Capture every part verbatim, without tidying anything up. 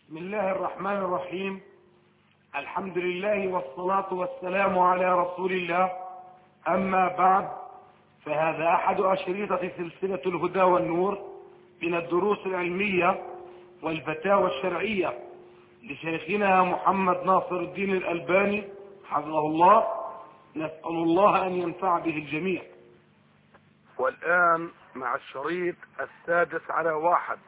بسم الله الرحمن الرحيم. الحمد لله والصلاة والسلام على رسول الله. أما بعد، فهذا أحد أشرطة سلسلة الهدى والنور من الدروس العلمية والفتاوى الشرعية لشيخنا محمد ناصر الدين الألباني حفظه الله. نسأل الله أن ينفع به الجميع. والآن مع الشريط السادس على واحد.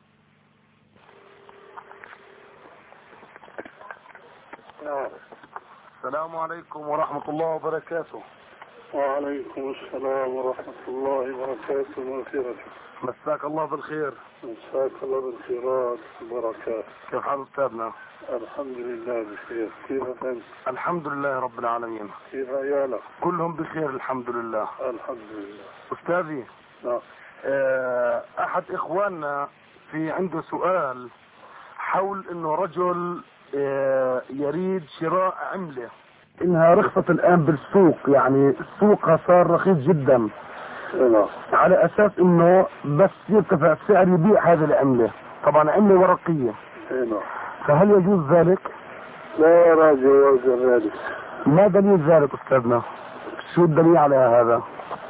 السلام عليكم ورحمة الله وبركاته. وعليكم السلام ورحمة الله وبركاته ومغفرته. مساك الله بالخير. مساك الله بالخيرات والبركات. كيف حال أستاذنا؟ الحمد لله بخير. كيف أنت؟ الحمد لله رب العالمين. كيف عيالك؟ كلهم بخير الحمد لله. الحمد لله. أستاذي، نعم. أحد إخواننا في عنده سؤال حول إنه رجل يريد شراء عملة إنها رخصت الآن بالسوق، يعني سوقها صار رخيص جدا. نعم. على أساس إنه بس يرتفع السعر يبيع هذه العملة، طبعا عملة ورقية. نعم. فهل يجوز ذلك؟ لا أرى جواز ذلك. ما دليل ذلك أستاذنا؟ شو الدليل على هذا؟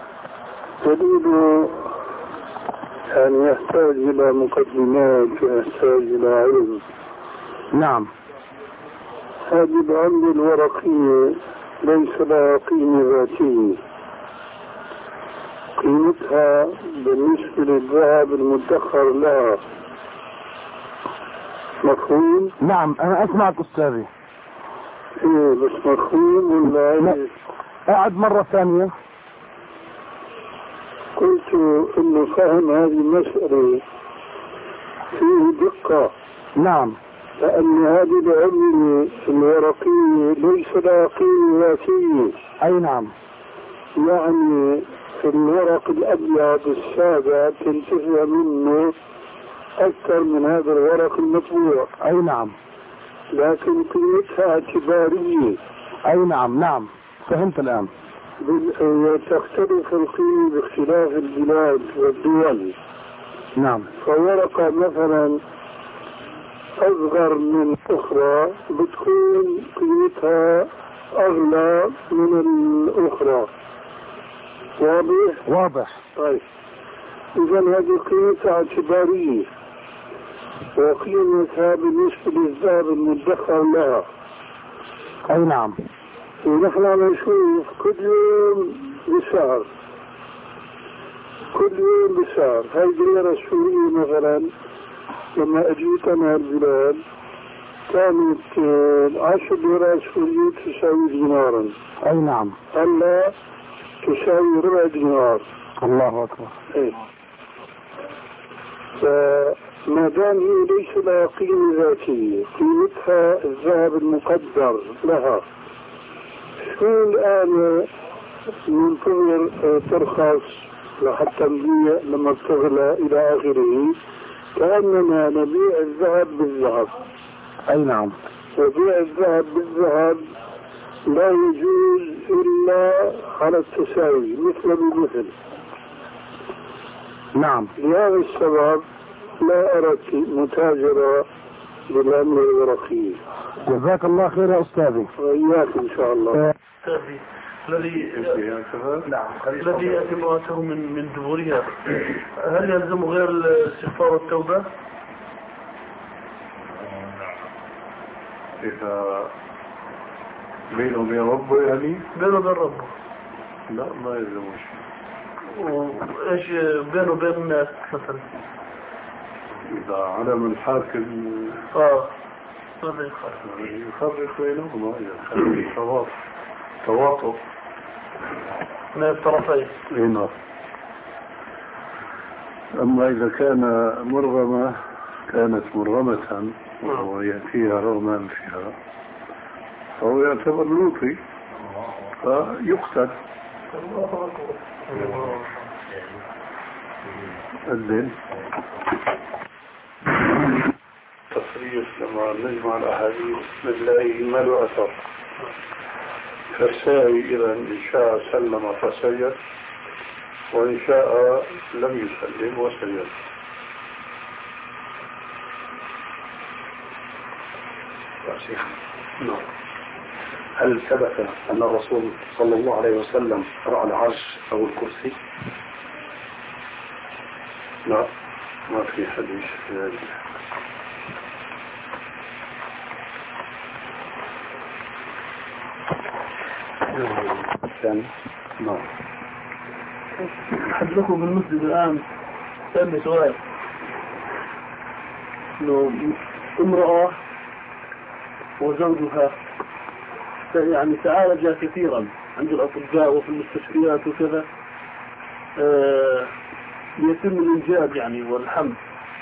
دليل يعني يحتاج إلى مقدمات ويحتاج إلى علم. نعم. هذه العملة الورقية ليس لها قيمة ذاتية. قيمتها بالنسبة للذهب المدخر لها. مفهوم؟ نعم أنا أسمعك أستاذي. إيه بس مفهوم ولا إيه؟ أعد مرة ثانية. قلت إنه فهم هذه المسألة فيه دقة. نعم. لأن هذه العملة الورقية ليس لها قيمة ذاتية. أي نعم. يعني في الورق الأبيض السادة تنتفع منه أكثر من هذا الورق المطبوع. أي نعم. لكن قيمتها اعتبارية. أي نعم. نعم فهمت الآن. تختلف القيمة باختلاف البلاد والدول. نعم. فورقة مثلا أصغر من أخرى بتكون قيمتها أغلى من الأخرى. واضح؟ واضح. طيب إذا هذه قيمتها اعتبارية، وقيمتها بالنسبة للذهب المدخر لها. أي نعم. ونحن نشوف كل يوم بسعر، كل يوم بسعر. هاي الليرة السورية مثلا لما أجيت أنا البلاد كانت عشر ليرات سورية تساوي دينارا. أي نعم. هلا تساوي ربع دينار. الله أكبر. إيه. فما دام هي ليس لها قيمة ذاتية، قيمتها الذهب المقدر لها، شو الآن ننتظر ترخص لحتى نبيع لما تغلى إلى آخره؟ كأننا نبيع الذهب بالذهب. أي نعم. وبيع الذهب بالذهب لا يجوز إلا على التساوي مثل بمثل. نعم. لهذا السبب لا أرى متاجرة بالعملة الورقية. جزاك الله خير يا أستاذي. وإياك إن شاء الله. أستاذي الذي نعم الذي يأتي امرأته من من دبرها، هل يلزم غير الاستغفار والتوبة؟ إذا بينه وبين ربه يعني؟ بينه وبين ربه. لا ما يلزمه شيء. وإيش بينه وبين الناس مثلا؟ إذا علم الحاكم آه ماذا يخالف؟ يفرق بينهما إذا تواطؤ تواطؤ من الطرفين. نعم. أما إذا كان مرغمة كانت مرغمة وهو يأتيها رغما فيها فهو يعتبر لوطي فيقتل. الدين تصريف لما نجمع الأحاديث نلاقي ما له أثر. فالساوي إذا إن شاء سلم فسجد وإن شاء لم يسلم وسجد. شيخ نعم. هل ثبت أن الرسول صلى الله عليه وسلم رأى العرش أو الكرسي؟ لا ما في حديث في هذا. ثاني نعم. حضرتكم بالمسجد الآن سألني سؤال إنه امرأة وزوجها يعني تعالجا كثيرا عند الأطباء وفي المستشفيات وكذا آه يتم الإنجاب يعني والحمل،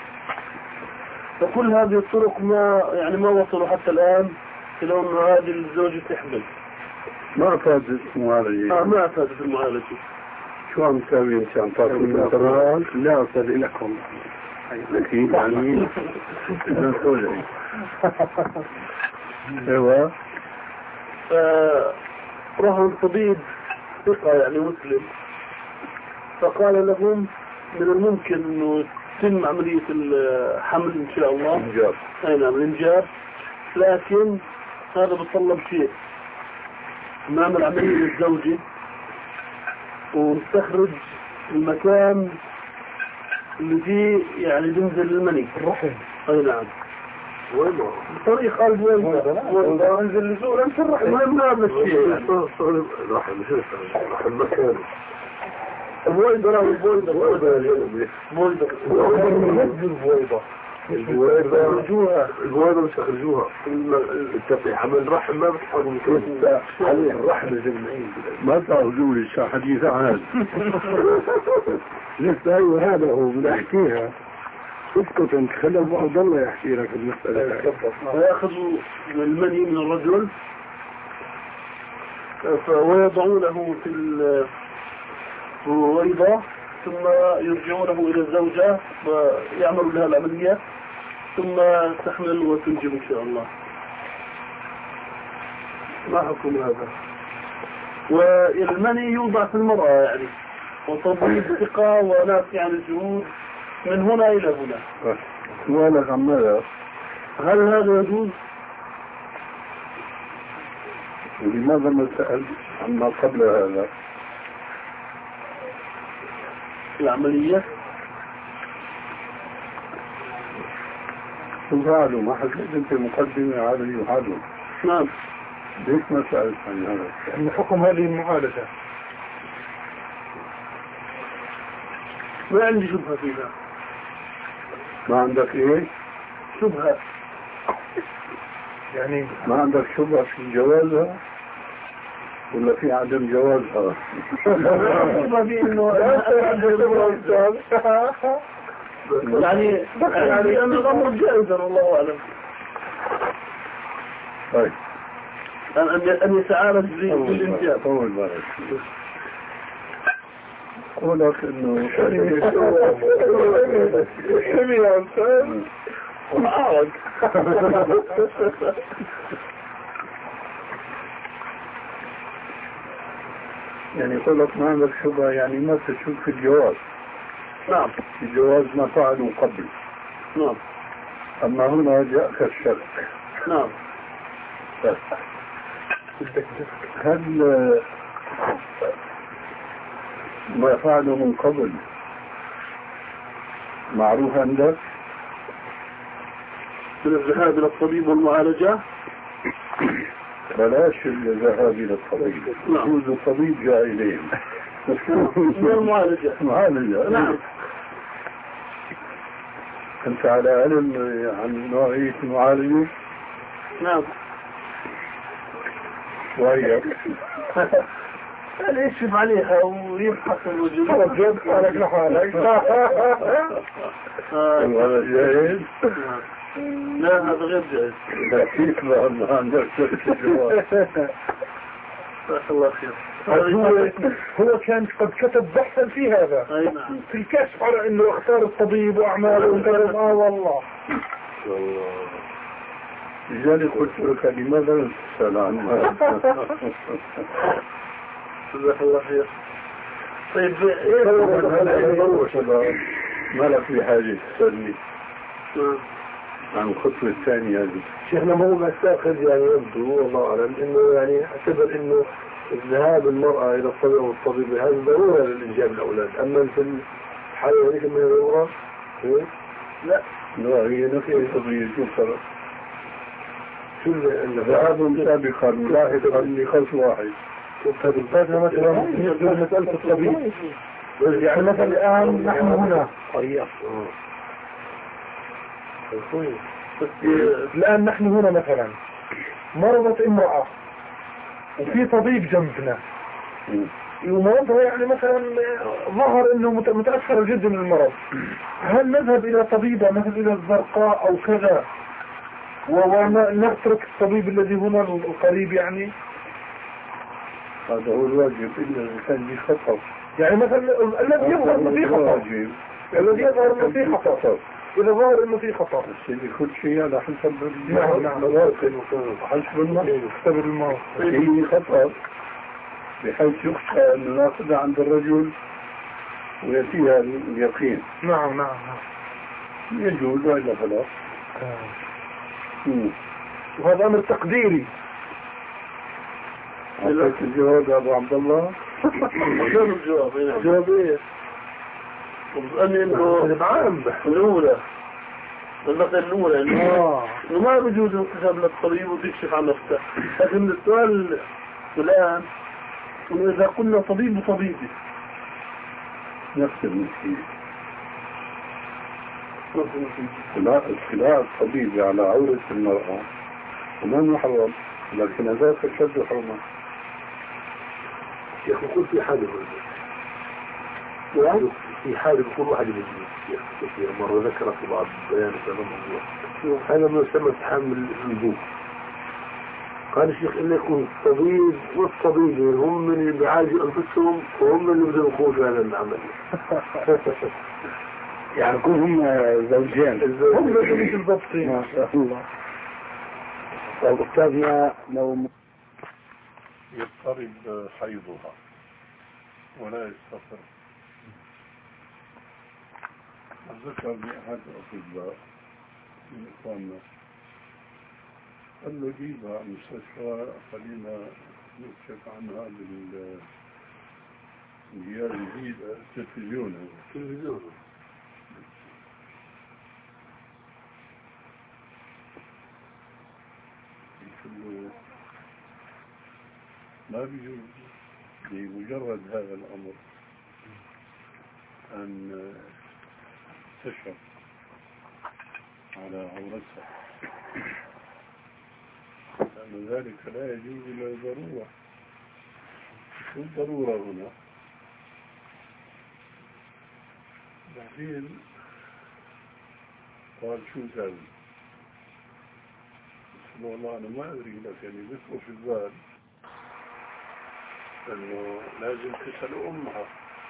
فكل هذه الطرق ما يعني ما وصلوا حتى الآن إلى أن هذه الزوجة تحمل. ما أفادت المعالجة. آه ما أفادت المعالجة. شو عم تسوي انت؟ عم تعطي النظرات؟ لا أرسل لكم أكيد يعني إذا سوري. ايوه. فرهم طبيب ثقة يعني مسلم، فقال لهم من الممكن انه تتم عملية الحمل ان شاء الله. انجاب. اي نعم الانجاب، لكن هذا بتطلب شيء، نعمل عملية للزوجة ونستخرج المكان اللي فيه يعني بنزل المني الرحم. اي نعم. وين بطريق قلب وين وين انزل لزول انت الرحم ما بنعمل شيء. رحم رحم مكان البويضة البويضة البويضة البويضة البويضة البويضة مش يخرجوها. التقي حمل رحم ما بتحرم كيف عليه الرحم الجمعين ما تعرفوا لي حديث عن هذا. لسه ايوه هذا هو بنحكيها. اسكت انت خلي بعض الله يحكي لك المسألة. ويأخذوا المني من الرجل ويضعونه في البويضة ثم يرجعونه إلى الزوجة ويعملوا لها العملية ثم تحمل وتنجب إن شاء الله. ما حكم هذا؟ والمني يوضع في المرأة يعني، وطبيب ثقة وناس يعني الجهود من هنا إلى هنا. سؤالك عن ماذا؟ هل هذا يجوز؟ ولماذا ما سألت عما قبل هذا؟ العملية تفعلوا ما حسيت انت مقدمة عادي وحاله. نعم. ليش ما سألت عن هذا؟ من حكم هذه المعالجة؟ ما عندي شبهة فيها. ما عندك ايه؟ شبهة يعني ما عندك شبهة في جوازها ولا في عدم جوازها؟ ما في انه يعني يعني ان الامر جائز والله اعلم. طيب ان ان يتعالج بالانجاب. طول بالك قولك انه حمي يا انسان وعارك. يعني قولك ما عندك شبهة يعني ما تشك في الجواز. نعم. الجواز ما فعلوا قبل. نعم. اما هنا جاءك الشك. نعم. هل ما فعلوا من قبل معروف عندك؟ من الذهاب الى الطبيب والمعالجة؟ بلاش الذهاب الى الطبيب. يجوز الطبيب جاء اليهم. من المعالجة. معالجة. نعم. انت على علم عن نوعية المعالجة؟ نعم. وهي يكشف عليها ويبحث الوجود. رجل حالك لحالك. هذا جاهز؟ لا هذا غير جاهز. لا كيف ما عندك جواز. جزاك الله خير. هو هو كان قد كتب بحثا في هذا. اي نعم. في الكشف على انه اختار الطبيب واعماله وكذا. اه والله. لذلك قلت لك لماذا لا تسأل عن هذا؟ جزاك الله خير. طيب ايه ما لك في حاجة تسألني. عن الخطوة الثانية هذه. شيخنا ما هو مستأخذ يعني يبدو والله أعلم إنه يعني اعتبر إنه ذهاب المرأة إلى الطبيب أو الطبيب هذا ضرورة للإنجاب الأولاد، أما في الحالة هذيك من الضرورة لا لا هي نفس القضية شو الفرق؟ شو اللي ذهاب سابقا لاحقا لخلف واحد. هذا مثلا مسألة الطبيب يعني مثلا الآن نحن هنا طيب الآن نحن هنا مثلا مرضت امرأة وفي طبيب جنبنا ومرضها يعني مثلا ظهر انه متأثر جدا من المرض، هل نذهب الى طبيبة مثل الى الزرقاء او كذا ونترك الطبيب الذي هنا القريب؟ يعني هذا هو الواجب إلا إذا كان لي خطر، يعني مثلا الذي يظهر انه في خطر الذي يظهر انه في خطر إذا ظهر إنه في خطر الشيء يخد شيء على حسب نعم نعم حسب المرض اختبر المرض هي خطر بحيث يخشى أن ناخذها عند الرجل ويأتيها اليقين. نعم نعم نعم يجوز وإلا فلا. وهذا أمر تقديري. أعطيت الجواب يا أبو عبد الله؟ شو الجواب؟ الجواب إيه؟ وبسألني إنه عام الأولى المسألة الأولى إنه ما بيجوز انتخاب للطبيب وتكشف عن نفسه، لكن السؤال الآن إنه إذا قلنا طبيب وطبيبي نفس المشكلة. اطلاع الطبيب على عورة المرأة وما محرم، لكن هذا تشد حرمة. يا أخي يكون في حاجة في حاجة يكون واحد يجي كثير مرة ذكرت في بعض بيان هذا الموضوع، هذا ما يسمى تحمل النبوغ. قال الشيخ إنه يكون الطبيب والطبيبين هم من اللي بيعالجوا أنفسهم وهم اللي بدهم يقوموا هذا العمل. يعني يكون هم زوجين هم اللي بالضبطين. ما شاء الله. طيب أستاذنا لو يضطرب حيضها ولا يستطر، ذكر بأحد الأطباء من إخواننا قال له جيبها مستشفى خلينا نكشف عنها بالجهاز الجديد التلفزيون. التلفزيون ما بيجوز بمجرد هذا الأمر أن تشرف على عورتها، لأن ذلك لا يجوز إلا الضرورة. شو الضرورة هنا؟ بعدين قال شو سوي؟ والله أنا ما أدري، لكن بيخطر في البال أنه لازم تسأل أمها.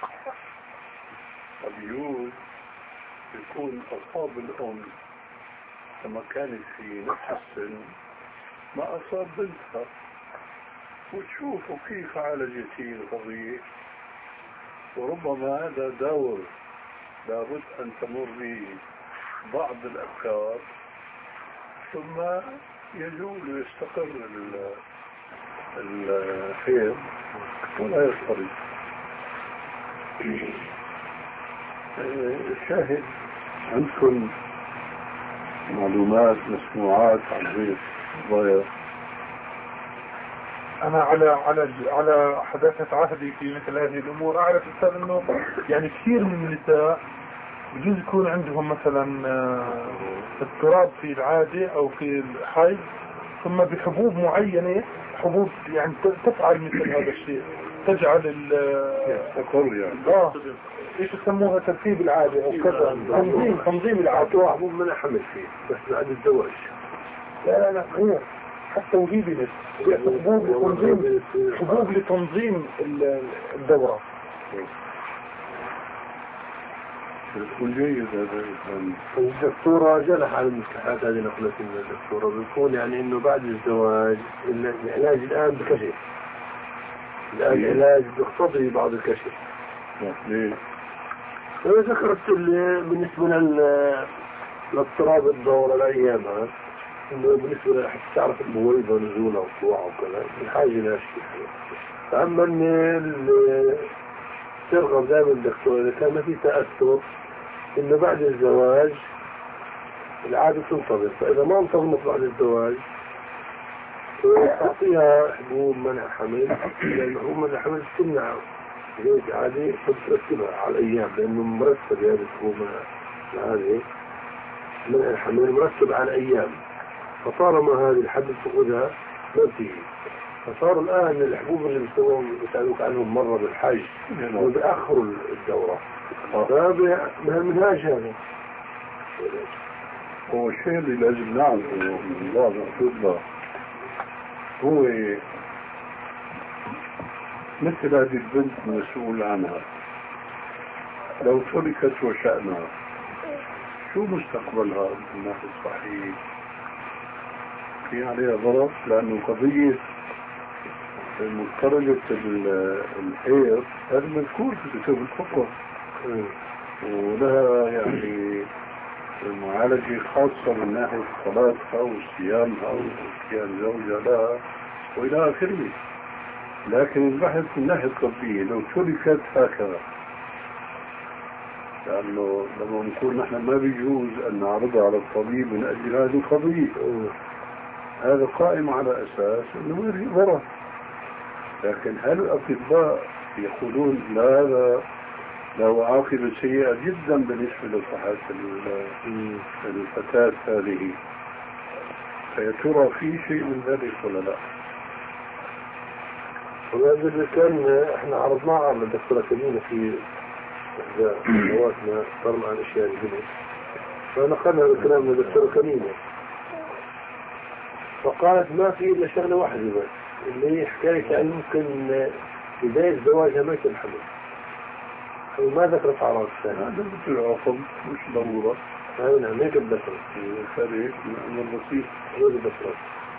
قد يجوز يكون أصاب الأم لما كانت في نفس السن ما أصاب بنتها، وتشوفوا كيف عالجتي القضية، وربما هذا دور لابد أن تمر به بعض الأفكار ثم يزول ويستقر الحيض ولا يضطرب. الشاهد عندكم معلومات مسموعات عن هذه القضايا؟ أنا على على على حداثة عهدي في مثل هذه الأمور أعرف أستاذ إنه يعني كثير من النساء بجوز يكون عندهم مثلا اضطراب في العادة أو في الحيض، ثم بحبوب معينة، حبوب يعني تفعل مثل هذا الشيء، تجعل ال يستقر يعني. آه إيش يسموها ترتيب العادة أو كذا، تنظيم تنظيم العادة. حبوب من أحمل فيه بس بعد الزواج. لا لا لا غير حتى وجيبي لك حبوب لتنظيم حبوب لتنظيم الدورة. يكون جيد هذا. الدكتورة جلح على المصطلحات هذه نقلت من الدكتورة، بيكون يعني إنه بعد الزواج العلاج الآن بكشف، الآن العلاج بيقتضي بعض الكشف. ليه؟ أنا ذكرت بالنسبة لاضطراب الدورة الأيام إنه بالنسبة لحتى تعرف المويبة نزولها وطلوعها وكذا من حاجة لا شيء. فأما إن ترغب دائما الدكتور إذا كان ما في تأثر إنه بعد الزواج العادة تنتظر، فإذا ما انتظمت بعد الزواج تعطيها حبوب منع حمل، لأن حبوب منع حمل تمنع هيك عادي ترتبها على الأيام لأنه مرتب هذه الحبوب هذه منع الحمل مرتب على الأيام، فطالما هذه الحبل تأخذها ما بتيجي. فصار الآن الحبوب اللي بيسوون بيسألوك عنهم مرة بالحج وبيأخروا الدورة، فهذا من المنهاج هذا. هو الشيء اللي لازم نعرفه من بعض الأطباء هو مثل هذه البنت مسؤول عنها، لو تركت وشأنها شو مستقبلها من الناحية الصحية؟ في عليها ضرر، لأنه قضية مضطربة الحيض هذا مذكور في كتاب الفقه ولها يعني معالجة خاصة من ناحية صلاتها وصيامها وصيام زوجها لها وإلى آخره. لكن البحث من الناحية الطبية لو تركت هكذا، لأنه لما نقول نحن ما بيجوز أن نعرضها على الطبيب من أجل هذه القضية، هذا قائم على أساس أنه ما في ضرر. لكن هل الأطباء يقولون لا هذا له عاقبة سيئة جدا بالنسبة لصحة الفتاة هذه؟ فيا ترى في شيء من ذلك ولا لا؟ وهذا اللي كان احنا عرضناه على الدكتورة كمينة في إحدى سنواتنا صار عن الأشياء الجديدة، فنقلنا الكلام من الدكتورة كمينة فقالت ما في إلا شغلة واحدة بس اللي هي حكاية عن ممكن بداية زواجها ما يكون حمل، وما ذكرت أعراض ثانية. هذا مثل عقم مش ضرورة. هذا نعم هيك الذكر الفريق من البسيط هو الذكر.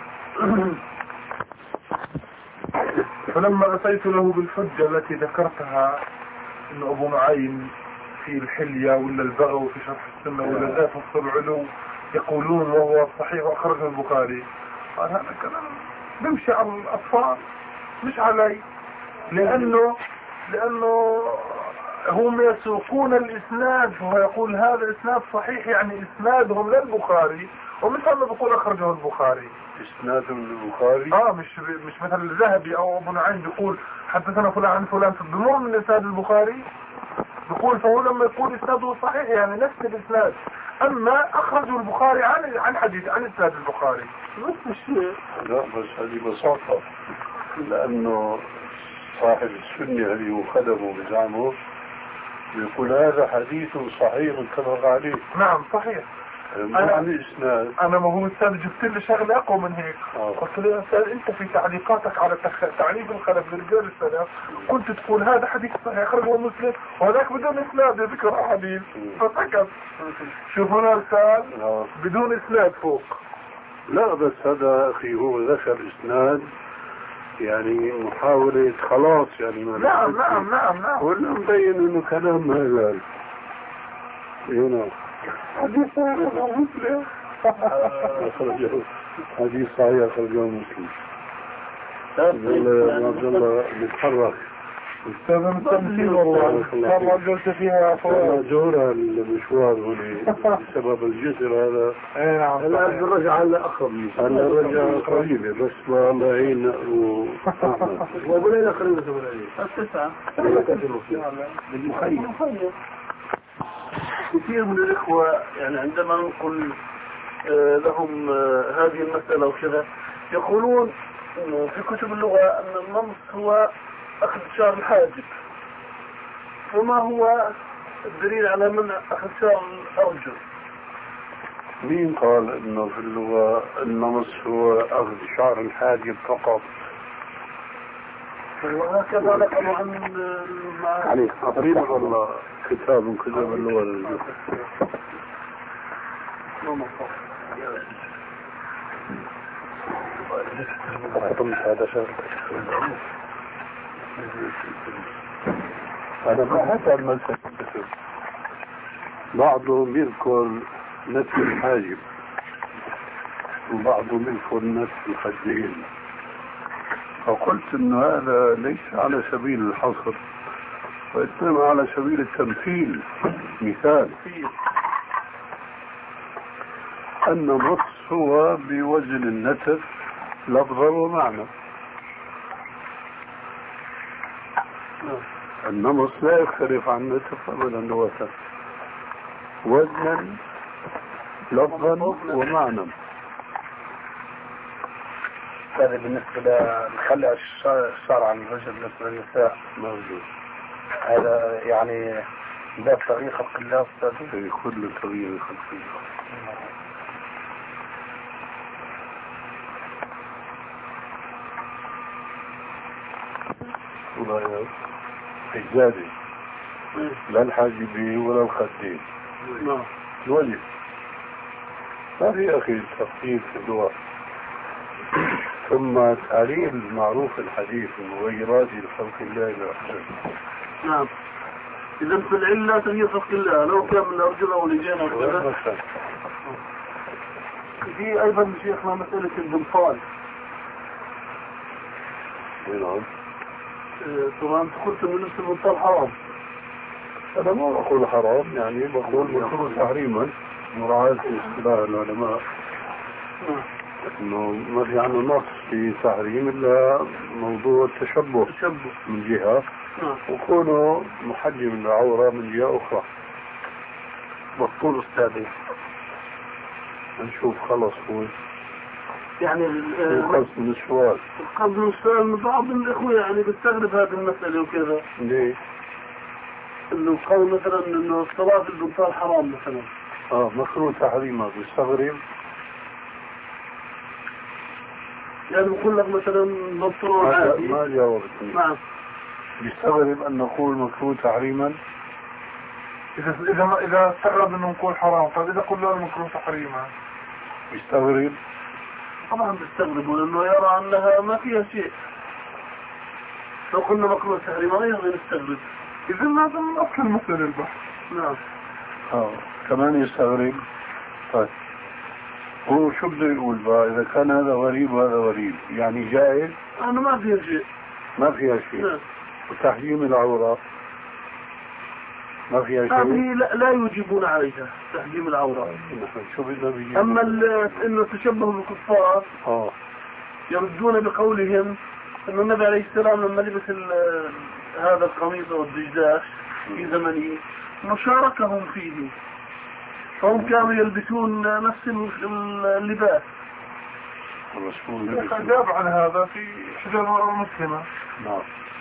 فلما أتيت له بالحجة التي ذكرتها إن أبو نعيم في الحلية ولا البغو في شرح السنة ولا ذات العلو يقولون وهو صحيح وأخرجه البخاري، قال هذا كلام بمشي على الأطفال مش علي، لأنه لأنه هم يسوقون الإسناد، فهو يقول هذا إسناد صحيح يعني إسنادهم للبخاري، ومثل ما بيقول أخرجه البخاري إسناد البخاري. آه مش مش مثل الذهبي أو ابن عين بيقول حدثنا فلان عن فلان بمر من إسناد البخاري، بيقول فهو لما يقول إسناده صحيح يعني نفس الإسناد، أما أخرجه البخاري عن عن حديث عن إسناد البخاري بس مش. لا بس هذه بساطة، لأنه صاحب السنة اللي هو خدمه بزعمه يقول هذا حديث صحيح متفق عليه. نعم صحيح. أنا عن إسناد أنا ما هو أستاذ جبت لي شغلة أقوى من هيك. آه. قلت له يا أستاذ أنت في تعليقاتك على تخ... تعريف الخلف لرجال السلف كنت تقول هذا حديث صحيح أخرجه مسلم وهذاك بدون إسناد ذكر أحاديث فسكت. شوف هنا أستاذ آه. بدون إسناد فوق. لا بس هذا أخي هو ذكر إسناد يعني محاولة خلاص يعني ما نعم نعم نعم نعم ولا مبين إنه كلام هذا هنا حديث صحيح مسلم أخرجه حديث صحيح أخرجه مسلم. عبد الله بيتحرك أستاذ مستمتين والله والله جلت فيها فوق جورة المشوار هنا بسبب الجسر هذا. اي نعم الآن الرجع على أقرب أنا رجع قريبة بس ما الله يعين وأحمد وبلينا قريبة من عليه التسعة بالمخيم. كثير من الإخوة يعني عندما نقول لهم هذه المسألة وكذا يقولون إنه في كتب اللغة أن النمط هو أخذ شعر الحاجب، فما هو الدليل على منع أخذ شعر الأرجل؟ مين قال إنه في اللغة النمص هو أخذ شعر الحاجب فقط؟ وهكذا نقلوا عن عليك تقريبا والله كتاب من كتب اللغة هذا شغل أنا بحث عن ملسك بعضهم يذكر نتف الحاجب وبعض منه نتف الخدين، فقلت أن هذا ليس على سبيل الحصر وإنما على سبيل التمثيل. مثال أن النص هو بوزن النتف لفظا ومعنى. النمص لا يختلف عن النتف أبدا لغة، وزنا لفظا ومعنى. هذا بالنسبة لخلع الشعر عن الرجل بالنسبة للنساء موجود. هذا يعني باب تغيير خلق الله أستاذ؟ في كل تغيير خلق الله. الزادي لا الحاجبين ولا الخدين، الوجه ما في أخي تفصيل في اللغة. ثم تعليل معروف الحديث المغيرات لخلق الله لأحسن. نعم. إذا في العلة تغيير خلق الله لو كان من الأرجل أو الإجانة أو كذا. في أيضا شيخنا مسألة البنطال. نعم. طبعا أنت قلت من نفس البنطال حرام. أنا ما بقول حرام، يعني بقول مكروه تحريما مراعاة اصطلاح العلماء. نعم. انه ما في عنه نص في تحريم الا موضوع التشبه التشبه من جهه، نعم. وكونه محجم العوره من جهه اخرى. والطول أستاذي نشوف خلص هو يعني القصد من السؤال. القصد من السؤال من بعض الإخوة يعني بيستغرب هذه المسألة وكذا. ليه؟ إنه قول مثلا إنه الصلاة في البنطال حرام مثلا. اه مكروه تحريمه بيستغرب. يعني بقول لك مثلا بنطلون عادي. ما جاوبتني. نعم. بيستغرب ان نقول مكروه تحريما. إذا إذا إذا استغرب إنه نقول حرام، طيب إذا قلنا المكروه تحريما بيستغرب. طبعا بيستغربوا لأنه يرى أنها ما فيها شيء. لو قلنا مكروه تحريما أيضا نستغرب. إذا هذا من أصل المسألة البحث. نعم. اه كمان يستغرب. طيب هو شو بده يقول بقى؟ اذا كان هذا غريب وهذا غريب يعني جائز؟ أنا ما فيها شيء. ما فيها شيء. نعم. وتحجيم العورة ما فيها شيء. هذه لا, لا يجيبون عليها تحجيم العورة. شو بدنا بيجيبون؟ أما إنه تشبه بالكفار اه يردون بقولهم إنه النبي عليه السلام لما لبس هذا القميص أو الدجداش في زمنه مشاركهم فيه، فهم كانوا يلبسون نفس اللباس. الرسول أجاب عن هذا في إحدى المرأة المسلمة. نعم.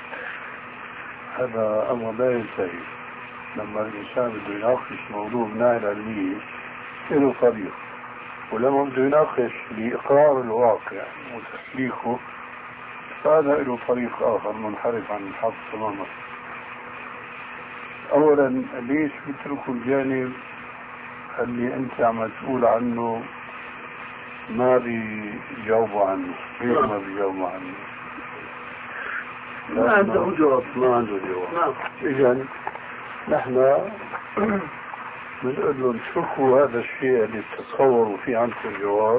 هذا أمر لا ينتهي. لما الإنسان بده يناقش موضوع بناء العلمية له طريق، ولما بده يناقش لإقرار الواقع وتسليكه فهذا له طريق آخر منحرف عن الحق تماما. أولا ليش بتركوا الجانب اللي أنت عم تقول عنه ما بيجاوبوا عنه؟ ليش ما بيجاوبوا عنه؟ ما عنده جواب. ما عنده جواب. نعم. إذن نحن بنقول لهم شوفوا هذا الشيء اللي بتتصوروا فيه عندكم جواب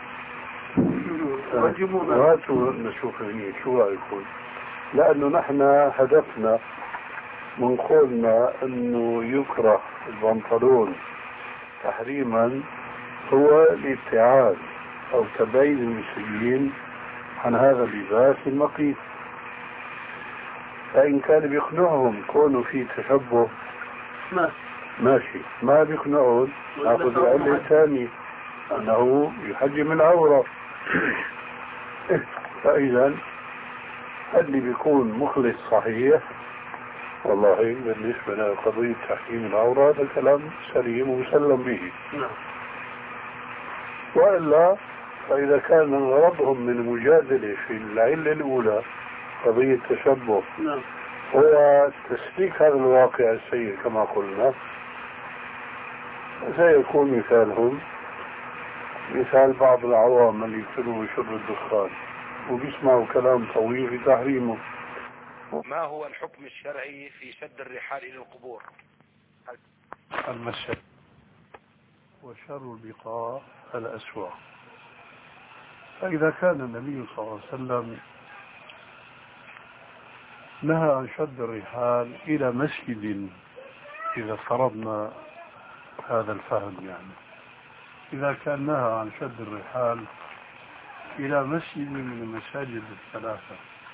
وهاتوا نشوف هني شو رأيكم. لأنه نحن هدفنا من قولنا أنه يكره البنطلون تحريما هو الابتعاد أو تبعيد المسلمين عن هذا اللباس المقيت. فإن كان بيقنعهم كونه في تشبه ما. ماشي، ما بيقنعون ناخذ العلة الثانية أنه يحجم العورة. فإذا اللي بيكون مخلص صحيح والله بالنسبة لقضية تحجيم العورة هذا كلام سليم ومسلم به. نعم. وإلا فإذا كان غرضهم من المجادلة في العلة الأولى قضية تشبه نعم. هو تسليك هذا الواقع السيء كما قلنا، سيكون مثالهم مثال بعض العوام اللي يكونوا يشربوا الدخان وبيسمعوا كلام طويل في تحريمه. ما هو الحكم الشرعي في شد الرحال إلى القبور؟ المشي وشر البقاع الأسواق. فإذا كان النبي صلى الله عليه وسلم نهى عن شد الرحال إلى مسجد، إذا فرضنا هذا الفهم يعني، إذا كان نهى عن شد الرحال إلى مسجد من المساجد الثلاثة،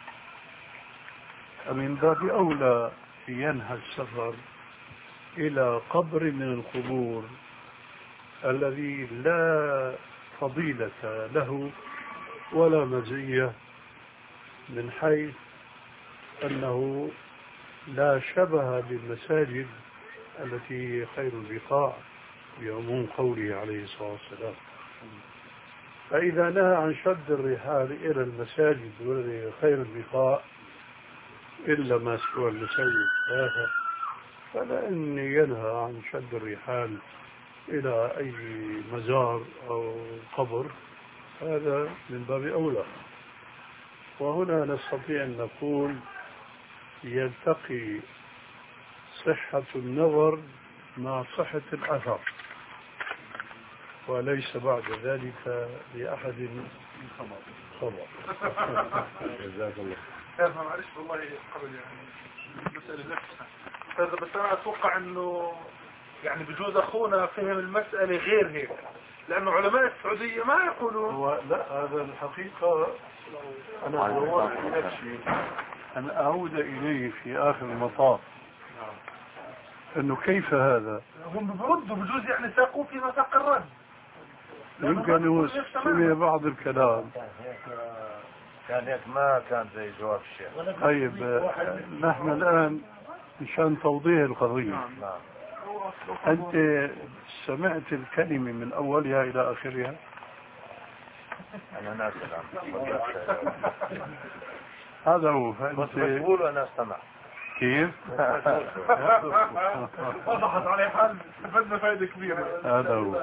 فمن باب أولى ينهى السفر إلى قبر من القبور الذي لا فضيلة له ولا مزية، من حيث أنه لا شبه بالمساجد التي هي خير البقاع بعموم قوله عليه الصلاة والسلام. فإذا نهى عن شد الرحال إلى المساجد والذي هي خير البقاع إلا ما سوى المساجد ثلاثة، فلأن ينهى عن شد الرحال إلى أي مزار أو قبر هذا من باب أولى. وهنا نستطيع أن نقول يلتقي صحة النظر مع صحة الأثر، وليس بعد ذلك لأحد خبر. جزاك الله. معلش والله قبل يعني المسألة نفسها، بس أنا أتوقع أنه يعني بجوز أخونا فهم المسألة غير هيك، لأنه علماء السعودية ما يقولون. هو لا، هذا الحقيقة أنا أدور نفسي أن أعود إليه في آخر المطاف، أنه كيف هذا؟ هم بردوا بجوز يعني ساقوا في مساق الرد، يمكن هو سمع بعض الكلام. كان هيك ما كان زي جواب الشيخ. طيب نحن الآن مشان توضيح القضية، أنت سمعت الكلمة من أولها إلى آخرها؟ أنا ناسي هذا هو. بس بقول وأنا استمع. كيف؟ وضحت عليه حل بدنا فائدة كبيرة. هذا هو.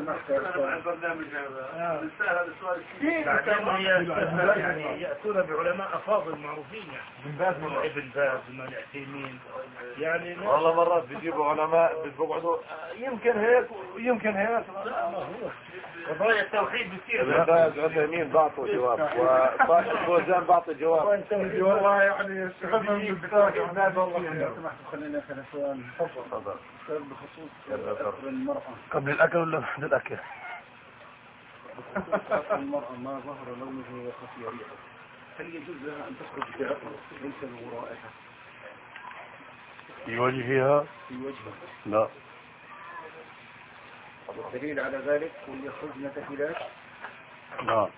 يعني يأتون بعلماء أفاضل معروفين، يعني من باز من ابن باز من العثيمين، يعني والله مرات بيجيبوا علماء بيقعدوا يمكن هيك ويمكن هيك. قضايا التوحيد بتصير ابن باز وعثيمين بعطوا جواب، وصاحب فوزان بعطي جواب. والله يعني استفدنا من البداية. خلينا في سؤال. تفضل. بخصوص أكل المرأة. قبل الأكل ولا بعد الأكل؟ المرأة ما ظهر لونه وخفي ريحه، هل يجوز لها أن تخرج بعطر ليس له رائحة في وجهها؟ في وجهها؟ لا. والدليل على ذلك يخرجن تحلات؟ لا،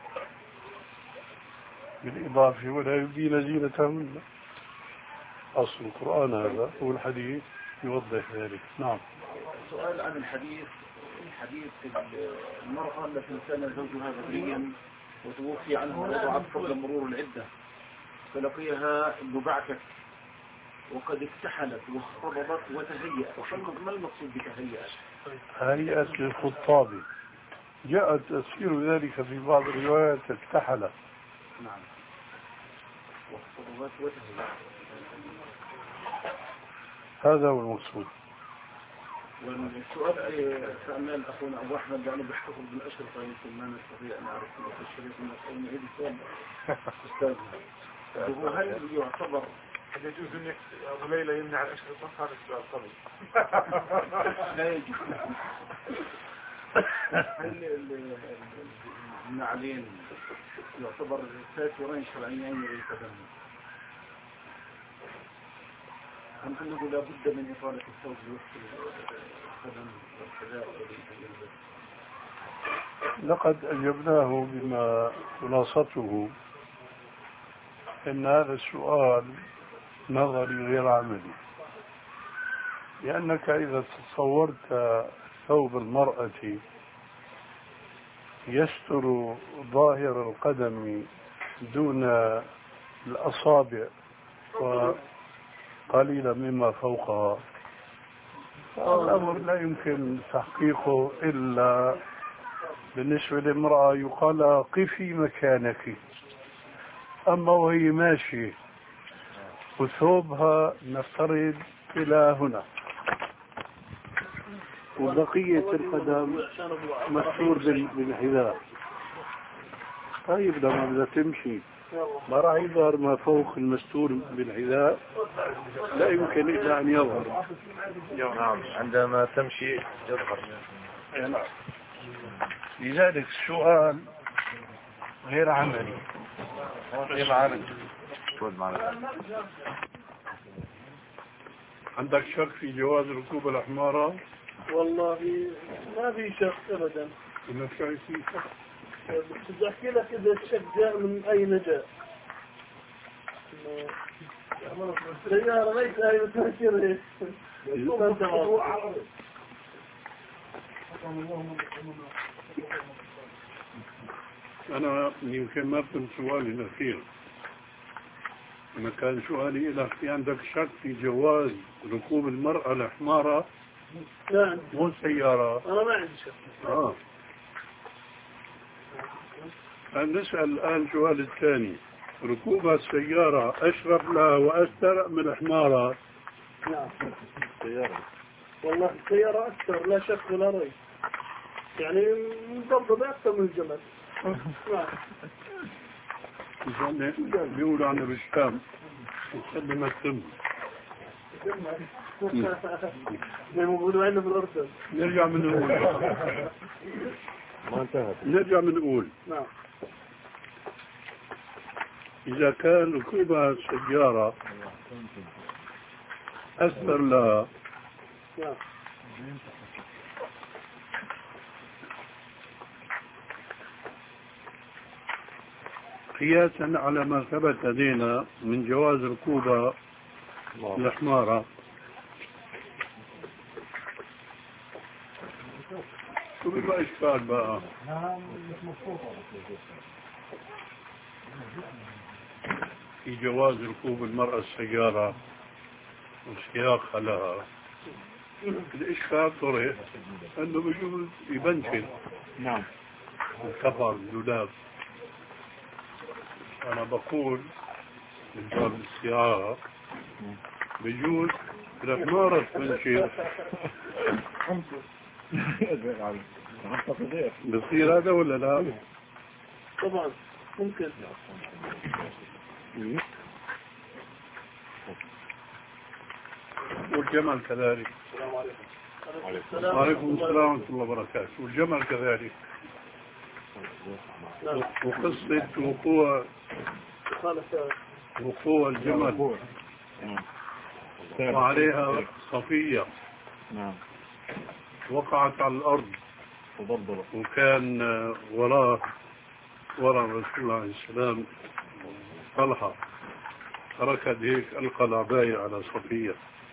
بالإضافة ولا يبدين زينتهن. أصل القرآن هذا والحديث يوضح ذلك. نعم. سؤال عن الحديث، حديث المرأة التي كان زوجها بدريا وتوفي عنها وضعت قبل مرور العدة، فلقيها ببعثك وقد اكتحلت واختضبت وتهيأت، ما المقصود بتهيأت؟ هيئة للخطاب، جاء تفسير ذلك في بعض الروايات اكتحلت. نعم. واختضبت وتهيأت، هذا هو المقصود. والسؤال سألنا أخونا أبو أحمد لأنه بيحتفظ بالأشرطة، يمكن ما نستطيع أن نعرف في الشريط من أسئلة نعيد السؤال أستاذنا، وهل يعتبر هل يجوز أن أبو ليلى يمنع الأشرطة؟ هذا السؤال قبل. لا يجوز. هل النعلين يعتبر ساترين شرعيين للقدم؟ أم أنه لا بد من إطالة الثوب لوقت القدم والحذاء؟ لقد أجبناه بما خلاصته أن هذا السؤال نظري غير عملي، لأنك إذا تصورت ثوب المرأة يستر ظاهر القدم دون الأصابع وقليلا مما فوقها، الأمر لا يمكن تحقيقه إلا بالنسبة للمرأة يقال قفي مكانك. أما وهي ماشية وثوبها نفترض إلى هنا وبقية القدم مستور بال- بالحذاء. طيب لما بدها تمشي ما راح يظهر ما فوق المستور بالحذاء، لا يمكن إلا أن يظهر. نعم عندما تمشي يظهر. نعم. لذلك السؤال غير عملي. غير عملي. عندك شك في جواز ركوب الحمارة؟ والله ما في شك ابدا. إنه شايف في شك. بس بدي احكي لك اذا الشك جاء من اين جاء. سيارة ليس هاي بتفكر هيك. أنا يمكن ما فهمت سؤالي الأخير. أنا كان سؤالي إذا في عندك شك في جواز ركوب المرأة الحمارة نعم. مو السيارة. انا ما عندي شك. آه. نسأل الآن السؤال الثاني، ركوب السيارة أشرف لها وأستر من الحمارة؟ نعم. السيارة والله السيارة أكثر لا شك ولا ريب، يعني مضبطة أكثر من الجمل. نعم. بيقولوا عنا بالشام وسلم التم. زي ما بيقولوا عنا بالأردن. نرجع من نقول ما انتهت. نرجع من نقول نعم. إذا كان ركوبها السيارة أثر لها نعم. قياسا على ما ثبت لدينا من جواز ركوبها الحمارة، شو بيبقى إشكال بقى؟ في جواز ركوب المرأة السيارة وسياقها لها الإشكال طرح أنه بيجوز يبنشل. نعم. الكفر الدولاب. أنا بقول من باب السيارة بيجوز الحمارة تبنشل بصير هذا ولا لا؟ طبعا ممكن. والجمل كذلك. السلام عليكم. وعليكم السلام ورحمة الله وبركاته. والجمل كذلك. نعم. وقصة وقوع وقوع الجمل وعليها صفية وقعت على الأرض وكان وراء وراء رسول الله عليه السلام طلحة ركض هيك ألقى العباية على صفية.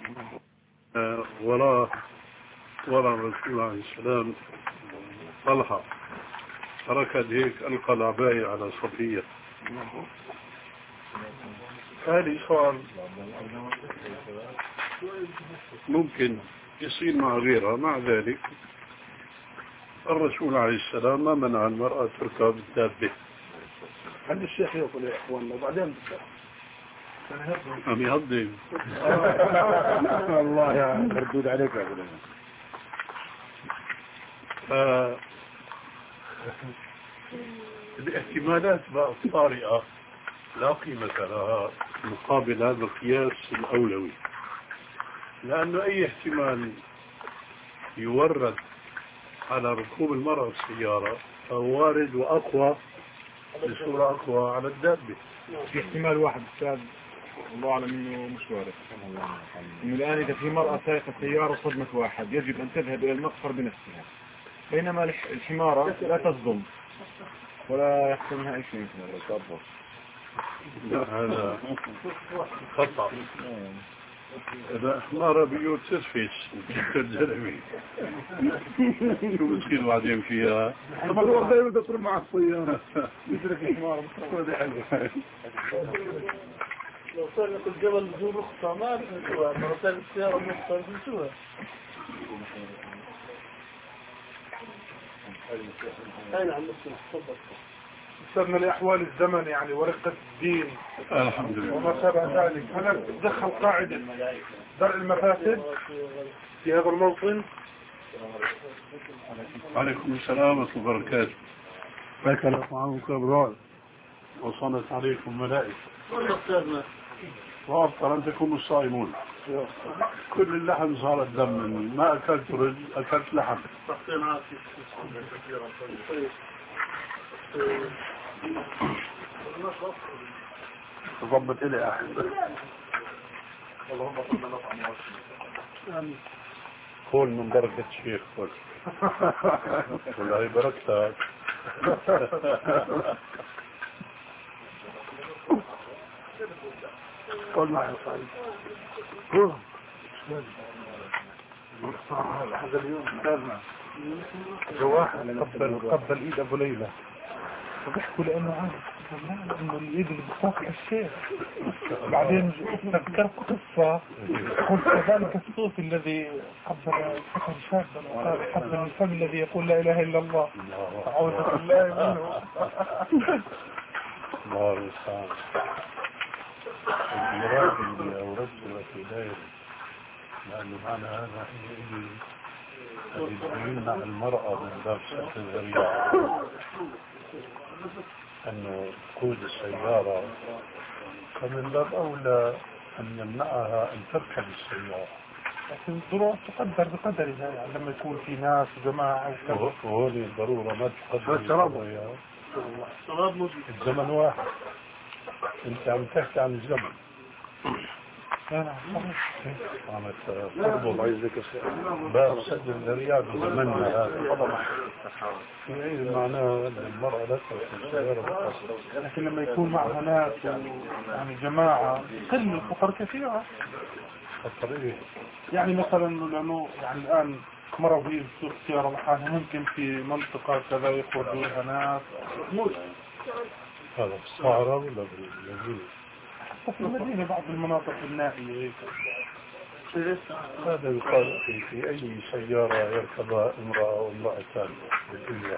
وراء وراء رسول الله عليه السلام طلحة ركض هيك ألقى العباية على صفية. هذه صار ممكن يصير مع غيرها. مع ذلك الرسول عليه السلام ما منع المرأة تركب الدابة. عند الشيخ يقول يا اخواننا وبعدين عم يهضم. الله يا مردود عليك يا ابو آه الاحتمالات بقى الطارئة لا قيمة لها مقابل هذا القياس الأولوي، لأنه أي احتمال يورد على ركوب المرأة السيارة فهو وارد وأقوى بصورة أقوى على الدابة. في احتمال واحد أستاذ الله أعلم إنه مش وارد، إنه الآن إذا في مرأة سائقة سيارة صدمت واحد يجب أن تذهب إلى المقفر بنفسها، بينما الحمارة لا تصدم ولا يحصل منها أي شيء. لا هذا خطأ. إذا حمارة بيوت سيرفيس الزلمي شو بتصير بعدين فيها؟ الموضوع دائما تدخل مع السيارة. يترك الحمارة لو سرق الجبل بدون رخصة ما بنسوها، مرة سرق السيارة برخصة بنسوها. أين عم نسمع؟ تفضل. استاذنا لأحوال الزمن يعني ورقة الدين الحمد لله وما شابه ذلك، هل تدخل قاعدة درء المفاسد في هذا الموطن؟ وعليكم السلام ورحمة الله وبركاته. أكل طعامك أبرار وصلت عليكم ملائكة وأفطر أن تكونوا الصائمون. كل اللحم صار الدم مني، ما أكلت رز، أكلت لحم. ضبط إلي أحد. قول من بركة الشيخ قول. والله بركتك. قول معي يا صاحبي. قول. هذا اليوم كان جواح قبل قبل ايد ابو ليلى وبيحكوا لانه عارف انه الايد اللي بتوقع الشيخ. بعدين تذكرت قصه قلت ذلك الصوت الذي قبل فتى شابا وقال حبا الفم الذي يقول لا اله الا الله اعوذ بالله منه. الله المستعان. المراد اللي أوردته في داير لأنه معنى هذا حينئذ اللي يمنع المرأة من باب سد الذريعة أنه تقود السيارة فمن باب أولى أن يمنعها أن تركب السيارة. لكن الضرورة تقدر بقدرها يعني لما يكون في ناس جماعة وهذه الضرورة ما تقدر السيارة. الزمن واحد. انت عم تحكي عن الزمن. انا عم تربط عايزك باب سد الذريعة بزمننا هذا. يعني معناه ان المرأة لا تركب السيارة. لكن لما يكون معها ناس يعني جماعة قل الخطر كثيرة. خطر ايه؟ يعني مثلا لانه يعني الان مرة في سوق سيارة لحالها ممكن في منطقة كذا يخرجوا لها ناس. هذا في الصحراء ولا بالمدينة؟ في المدينة بعض المناطق النائية هيك. هذا يقال في, في أي سيارة يركبها امرأة أو امرأتان بالدنيا.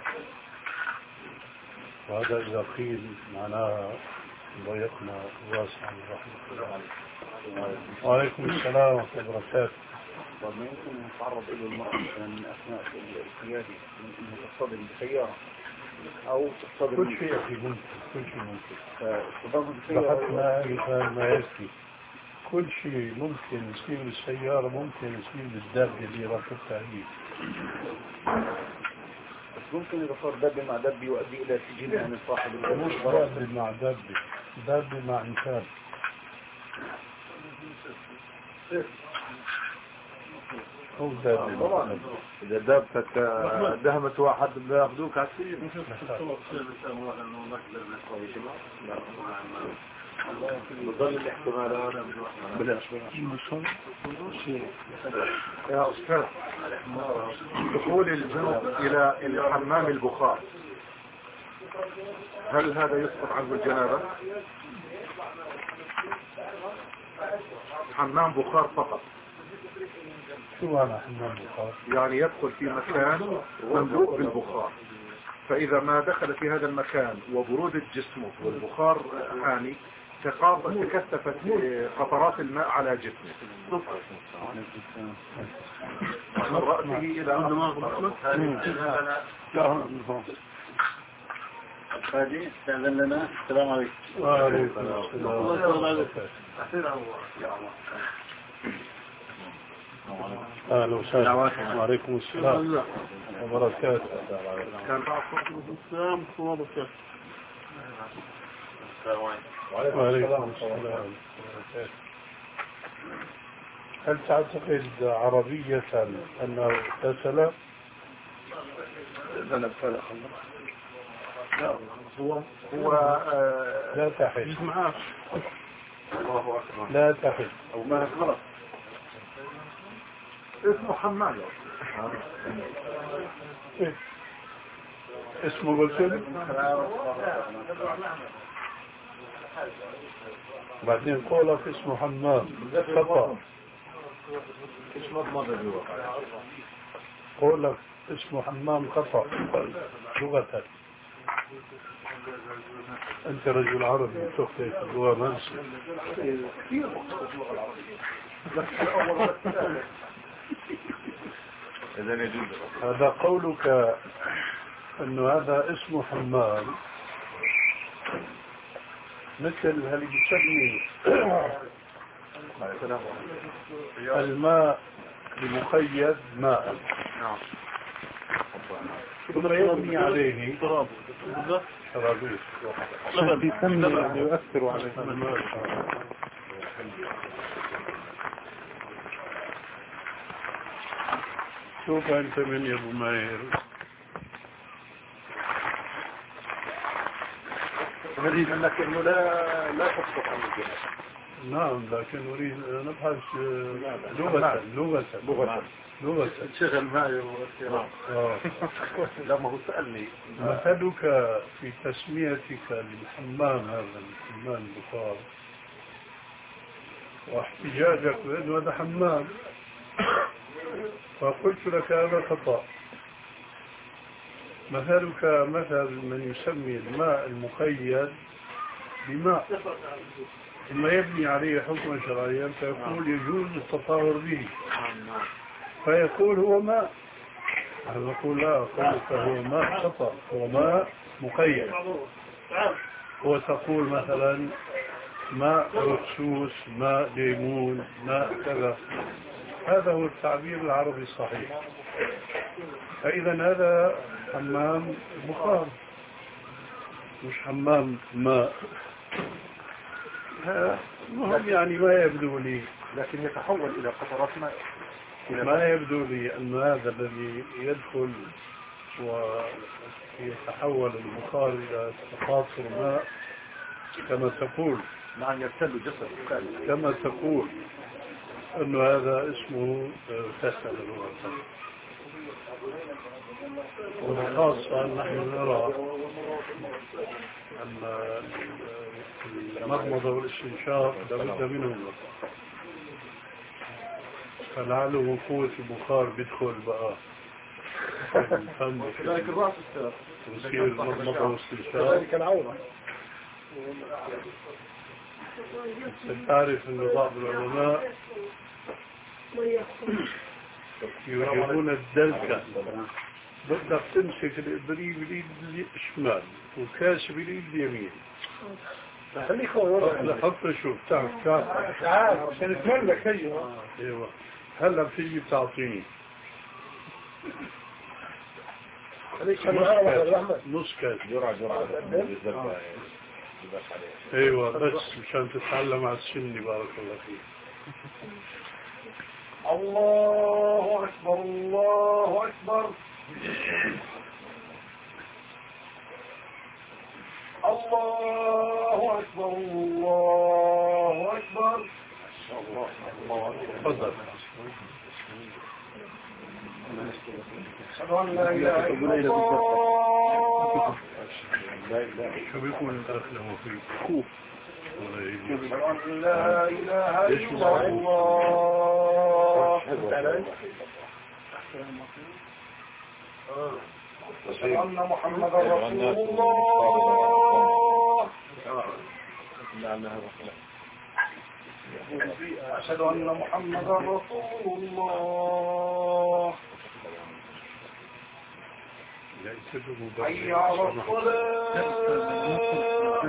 وهذا إذا قيل معناها ضيقنا واسعا رحمة الله. وعليكم السلام ورحمة الله وبركاته. وما يمكن أن يتعرض إلى المرأة من أثناء القيادة من تصطدم بسيارة أو تصطدم كل شيء في ممكن كل شيء ممكن بحثنا ما يكفي كل شيء ممكن يصير للسيارة ممكن يصير للدابة اللي راكبتها هي. بس ممكن إذا صار دابة مع دابة يؤدي إلى سجن عن صاحب الدابة. مش دابة مع دابة دابة مع إنسان. هو دابة طبعا إذا دابتك دهمت واحد بياخذوك عسير. بضل الاحتمالات بلاش بلاش يا أستاذ. دخول الجنوب إلى الحمام البخار هل هذا يسقط عنه الجنابة؟ حمام بخار فقط. شو معنى حمام بخار؟ يعني يدخل في مكان مملوء بالبخار، فإذا ما دخل في هذا المكان وبرودة جسمه والبخار حامي تكثفت قطرات الماء على جسمه من رأسه إلى هذه استاذن لنا. السلام عليكم. وعليكم السلام. أهلا وسهلا. وعليكم السلام وبركاته. السلام وبركاته. وعليكم السلام. هل تعتقد عربية أنه اغتسل؟ لا هو هو آه لا تحل معاش. الله أكبر. لا تحل أو ما غلط. اسمه حماد. اسمه قلت بعدين قولك اسمه حمام خطأ. قولك اسمه حمام خطأ لغة. أنت رجل عربي تخطئ في اللغة منسي. إذا يجوز. هذا قولك أنه هذا اسمه حمام مثل هل يسمي الماء بمقيد ماء ثم يبني عليه شرابيش يؤثر عليه الماء. شوف أنت من يا أبو ماهر أريد أنك إنه لا لا تصدق عن الجهاد. نعم لكن أريد نبحث لغة لغة لغة لغة شغل معي لا ما هو سألني مثلك في تسميتك للحمام هذا الحمام البخار واحتجاجك بأنه هذا حمام فقلت لك هذا خطأ. مثلك مثل من يسمي الماء المقيد بماء ثم يبني عليه حكما شرعيا فيقول يجوز التطهر به فيقول هو ماء. أنا أقول لا قولك هو ماء خطأ هو ماء مقيد. وتقول مثلا ماء ركسوس ماء ليمون ماء كذا. هذا هو التعبير العربي الصحيح. فإذا هذا حمام بخار مش حمام ماء. مهم يعني ما يبدو لي لكن يتحول إلى قطرات ماء. ما يبدو لي أن هذا الذي يدخل ويتحول البخار إلى قطر ماء كما تقول نعم يرتل جسد كما تقول أن هذا اسمه تسأل الوقت. وخاصة نحن نرى أن المضمضة والاستنشاق لابد منهم فلعله قوة البخار بيدخل بقى الفم ذلك الرأس ويصير المضمضة والاستنشاق. ذلك العورة. تعرف أن بعض العلماء يوجبون الدلكة. بدك تمسك الإبريق بالإيد الشمال والكاس بالإيد اليمين. خليك ورا. حتى شوف تعرف تعرف تعال عشان تملك هي. ايوه هلا بتيجي بتعطيني نص كاس جرعة جرعة. ايوه بس مشان تتعلم على السنة. بارك الله فيك. الله أكبر الله أكبر الله أكبر الله أكبر. تفضل. أشهد أن لا إله إلا الله. شو بيكون الأخ له في كوف أشهد أن لا إله إلا الله. أشهد أن محمدا رسول الله. أشهد أن محمدا رسول الله. حي على الصلاة.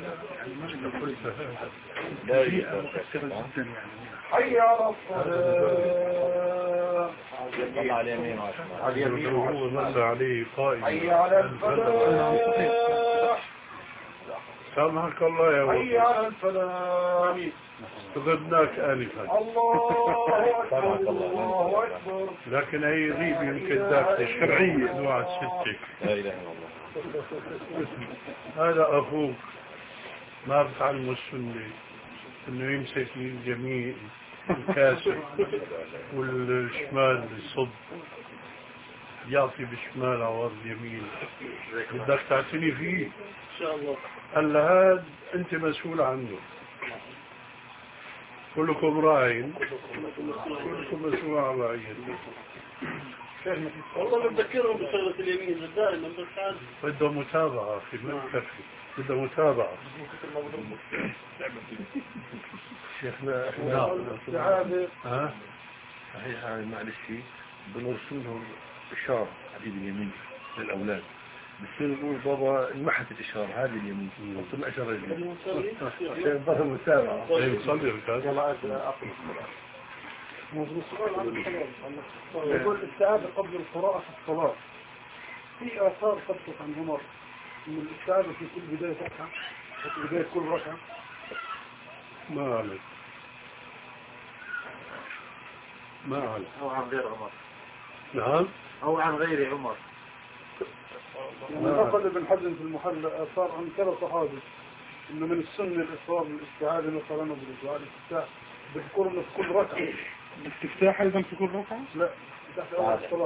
حي على الصلاة. على اليمين على عليه قائم. حي على الفلاح. سامحك الله يا ولد. حي على الفلاح. استغدناك آنفا. الله أكبر الله أكبر. لكن هي ذيب يمكن ذاك الشرعية نوع الستة. لا إله إلا الله. هذا أخوك ما بتعلم السنة إنه يمسك الجميع الكاسة والشمال الصب يعطي بالشمال عوض اليمين. بدك تعتني فيه إن شاء الله. هلا هذا أنت مسؤول عنه. كلكم راعين كلكم مسؤول عن رعيته. والله بذكرهم بشغلة اليمين دائما بس عاد بده متابعة في المكتفي بده متابعة. شيخنا نعم. سعادة. ها صحيح معلش بنرسم لهم إشارة على اليمين للأولاد، بصير نقول بابا انمحت الإشارة هذه اليمين وصلنا إشارة اليمين عشان يظهر المتابعة. صلي يا أستاذ. يقول الاستعاذة قبل القراءة في الصلاة، في آثار ثبتت عن عمر من الاستعاذة في كل بداية ركعة وفي بداية كل ركعة. ما عليك ما عليك. أو عن غير عمر. نعم. أو عن غير عمر. يعني نقل ابن حزم في المحل آثار عن كذا صحابي إنه من السنة الإصرار بالاستعاذة مثلا وبالدعاء الاستفتاح بذكر إنه في كل ركعة. الاستفتاح أيضا في كل ركعة؟ لا تحت أول الصلاة.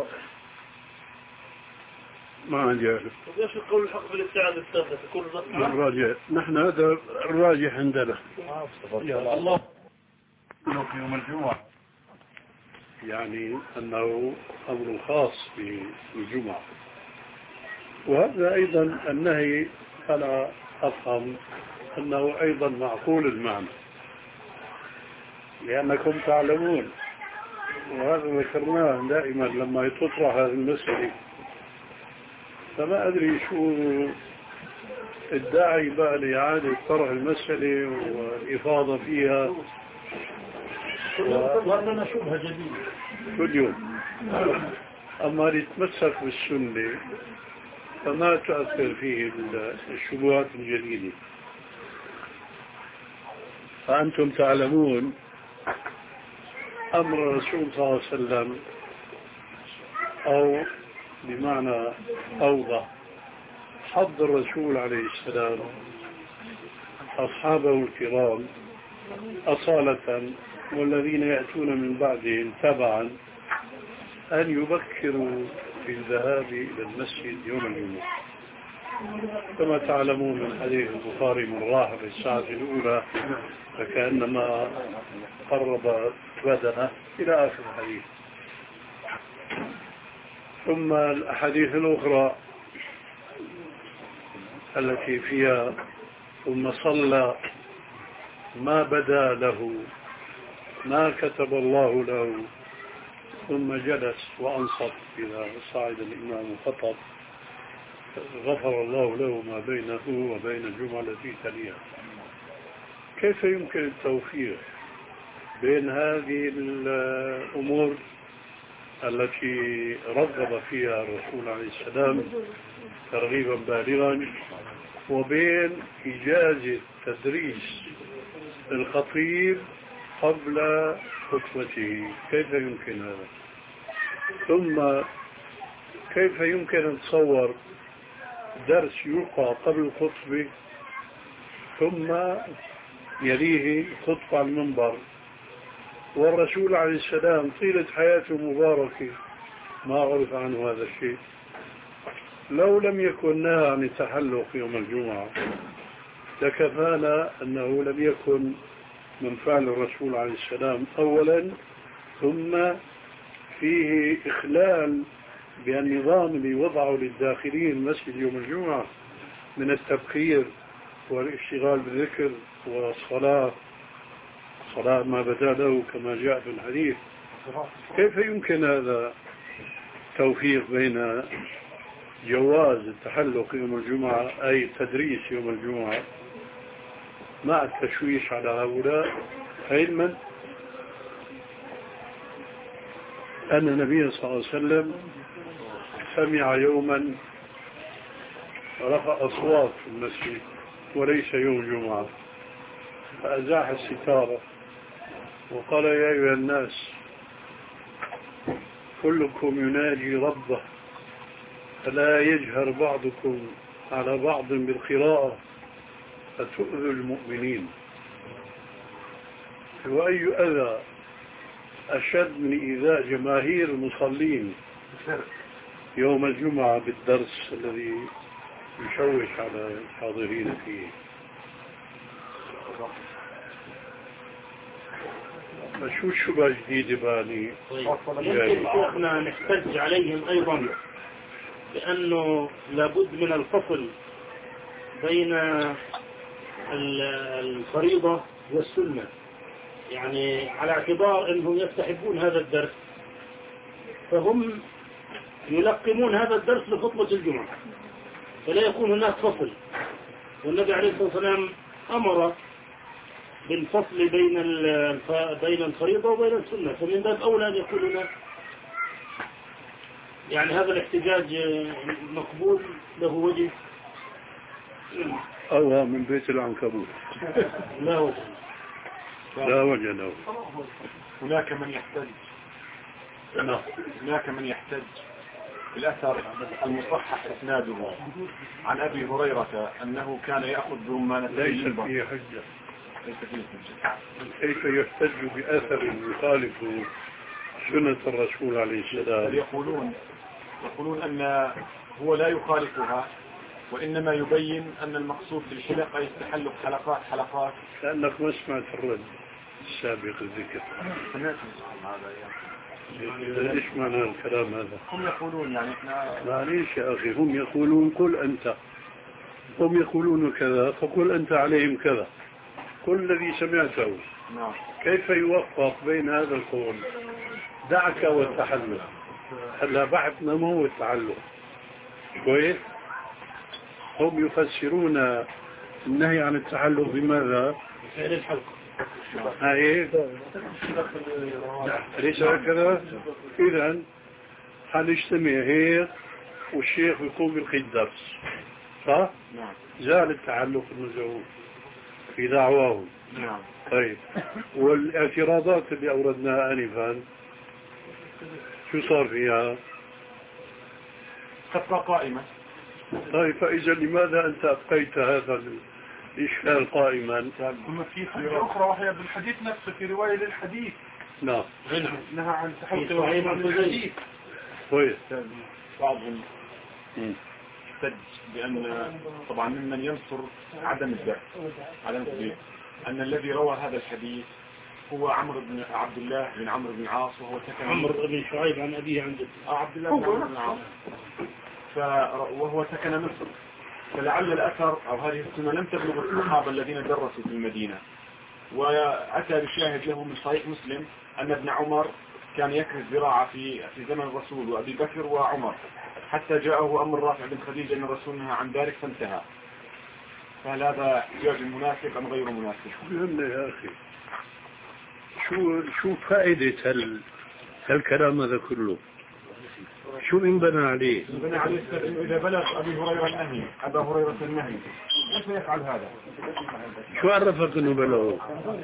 ما عندي أعرف. ايش القول الحق بالاستعاذة الثالثة في كل ركعة؟ الراجح نحن هذا الراجح عندنا. الله في يوم الجمعة يعني أنه أمر خاص بالجمعة، وهذا أيضا النهي أنا أفهم أنه أيضا معقول المعنى، لأنكم تعلمون وهذا ذكرناه دائما لما تطرح هذه المسألة، فما أدري شو الداعي بقى لإعادة طرح المسألة والإفاضة فيها وأننا شبهة جديدة كل يوم. أما يتمسك بالسنة فما تؤثر فيه الشبهات الجديدة. فأنتم تعلمون أمر الرسول صلى الله عليه وسلم، أو بمعنى أوضح حض الرسول عليه السلام أصحابه الكرام أصالة والذين يأتون من بعدهم تبعا أن يبكروا في الذهاب إلى المسجد يوم الجمعة، كما تعلمون من حديث البخاري من راح في الساعة الأولى فكأنما قرب بدنه إلى آخر الحديث. ثم الأحاديث الأخرى التي فيها ثم صلى ما بدا له ما كتب الله له ثم جلس وأنصت إذا صعد الإمام خطب غفر الله له ما بينه وبين الجمعة التي تليها. كيف يمكن التوفيق بين هذه الأمور التي رغب فيها الرسول عليه السلام ترغيبا بالغا وبين إجازة تدريس الخطيب قبل خطبته؟ كيف يمكن هذا؟ ثم كيف يمكن أن تصور درس يلقى قبل الخطبة ثم يليه خطبة على المنبر، والرسول عليه السلام طيلة حياته مباركة ما عرف عنه هذا الشيء؟ لو لم يكن نهى عن التحلق يوم الجمعة لكفانا أنه لم يكن من فعل الرسول عليه السلام أولا، ثم فيه إخلال بالنظام اللي وضعه للداخلين مسجد يوم الجمعة من التبكير والاشتغال بالذكر والصلاة صلاة ما بدا له كما جاء في الحديث. كيف يمكن هذا توفيق بين جواز التحلق يوم الجمعة أي تدريس يوم الجمعة مع التشويش على هؤلاء، علما أن النبي صلى الله عليه وسلم سمع يوما رفع أصوات في المسجد وليس يوم جمعة، فأزاح الستارة وقال يا أيها الناس كلكم يناجي ربه فلا يجهر بعضكم على بعض بالقراءة فتؤذوا المؤمنين. وأي أذى أشد من إيذاء جماهير المصلين يوم الجمعة بالدرس الذي يشوش على الحاضرين فيه؟ فشو الشبهة جديدة باني؟ يمكن شيخنا نحتج عليهم أيضا بأنه لابد من الفصل بين الفريضة والسنة، يعني على اعتبار أنهم يستحبون هذا الدرس فهم يلقمون هذا الدرس لخطبة الجمعة، فلا يكون هناك فصل. والنبي عليه الصلاة والسلام أمر بالفصل بين بين الفريضة وبين السنة، فمن باب أولى أن يكون هناك يعني هذا الاحتجاج مقبول له وجه أو من بيت العنكبوت. لا وجه لا وجه له. هناك من يحتج هناك من يحتج الأثر المصحح إسناده عن أبي هريرة أنه كان يأخذ برمانة ليس فيه حجة. كيف يحتج بأثر يخالف سنة الرسول عليه السلام؟ يقولون يقولون أن هو لا يخالفها، وإنما يبين أن المقصود بالحلقة يستحل حلقات حلقات. لأنك ما سمعت الرد السابق الذكر. سمعت هذا إذا إيش معنى الكلام هذا؟ هم يقولون يعني إحنا معليش يا أخي، هم يقولون قل أنت، هم يقولون كذا فقل أنت عليهم كذا، كل الذي سمعته. نعم. كيف يوفق بين هذا القول؟ دعك والتحلل. هلا بحثنا ما هو التعلق كويس؟ هم يفسرون النهي عن التعلق بماذا؟ فعل الحلق. هاي ليس هكذا؟ إذن حنجتمع هيك والشيخ يقوم بالقي الدرس، صح؟ نعم. زال التعلق المزعوم في دعواهم. نعم. طيب، والاعتراضات اللي أوردناها آنفا شو صار فيها؟ تبقى قائمة. طيب، فإذا لماذا أنت أبقيت هذا الإشكال قائما؟ ثم في حاجة أخرى وهي بالحديث نفسه، في رواية للحديث. نعم. نهى عن تحلق الحديث. كويس. بعضهم احتج بأن طبعا ممن ينصر عدم البعث عدم البعث أن الذي روى هذا الحديث هو عمرو بن عبد الله بن عمرو بن العاص، وهو سكن عمرو بن شعيب عن أبيه عن جده. عبد الله بن عمرو بن العاص، وهو سكن مصر. فلعل الأثر أو هذه السنة لم تبلغ الصحابة الذين درسوا في المدينة. وأتى بشاهد له من صحيح مسلم أن ابن عمر كان يكرز زراعة في في زمن الرسول وأبي بكر وعمر، حتى جاءه أمر رافع بن خديجة أن الرسول نهى عن ذلك فانتهى. فهل هذا احتجاج مناسب أم غير مناسب؟ فهمنا يا أخي، شو شو فائدة هال هالكلام هذا كله؟ شو انبنى عليه؟ انبنى عليه إنه إذا بلغ أبي هريرة النهي أبا هريرة النهي كيف يفعل هذا؟ شو عرفك إنه بلغه؟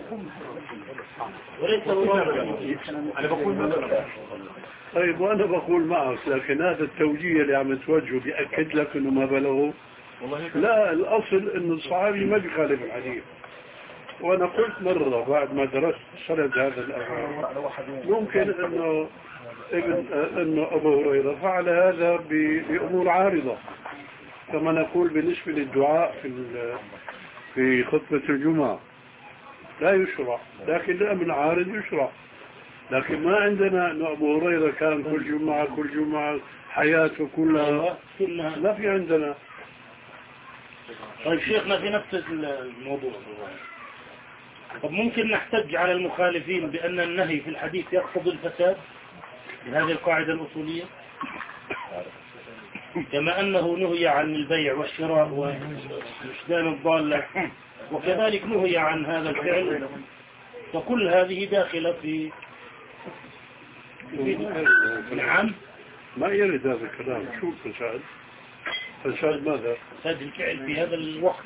وليس أنا بقول مثلا. طيب، وأنا بقول معك، لكن هذا التوجيه اللي عم توجهه بيأكد لك إنه ما بلغه؟ لا، الأصل إنه الصحابي ما بيخالف الحديث. وأنا قلت مرة بعد ما درست سند هذا الأمر ممكن إنه ابن إنه أبو هريرة فعل هذا بأمور عارضة، كما نقول بالنسبة للدعاء في في خطبة الجمعة لا يشرع، لكن الأمر عارض يشرع. لكن ما عندنا أن أبو هريرة كان كل جمعة كل جمعة حياته كلها لا في عندنا. طيب شيخنا في نفس الموضوع، طب ممكن نحتج على المخالفين بأن النهي في الحديث يقتضي الفساد بهذه القاعدة الأصولية، كما أنه نهي عن البيع والشراء وإشدان الضالة، وكذلك نهي عن هذا الفعل، فكل هذه داخلة في نعم. ما يرد هذا الكلام. شو الفساد؟ فساد ماذا؟ فساد الفعل في هذا الوقت.